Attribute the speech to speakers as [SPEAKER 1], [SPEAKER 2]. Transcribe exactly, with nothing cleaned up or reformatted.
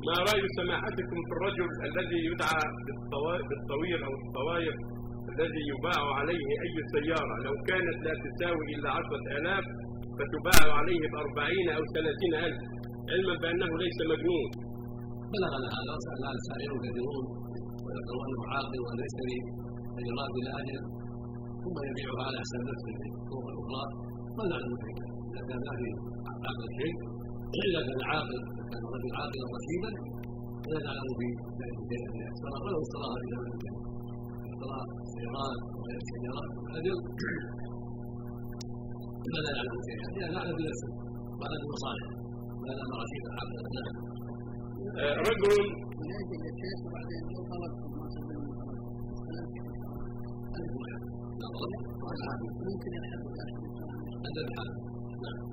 [SPEAKER 1] ما رأي سماحتكم في الرجل الذي يدعى بالطوير أو الطواير الذي يباع عليه أي سيارة لو كانت لا تساوي إلا عشرة آلاف فتباع عليه بأربعين أو ثلاثين ألف علما بأنه ليس مجنون؟
[SPEAKER 2] بلغنا هذا وسأل السائلون كثيرون ويقولون أنه عاقل وأن يشتري سيارات إلى أجل ثم يبيعها على حساب نفسه في الطرق الأخرى ما نعلم شيئا إذا كان لا في عقل شيء إذا كان عاقل كان رجل عاقلا رشيدا لا نعلم في ذلك شيئا اشترى ولو اشتراها في زمن كان اشترى سيارات وغير سيارات أجل فلا نعلم شيئا لأن نعلم بنفسه وعلى المصالح ما دام رشيدا عاقلا. نعم.
[SPEAKER 1] رجل
[SPEAKER 3] يأتي للشيخ وبعدين لو طلبتم ما سلم
[SPEAKER 2] ممكن
[SPEAKER 3] يلحق
[SPEAKER 2] هذا الحال. نعم.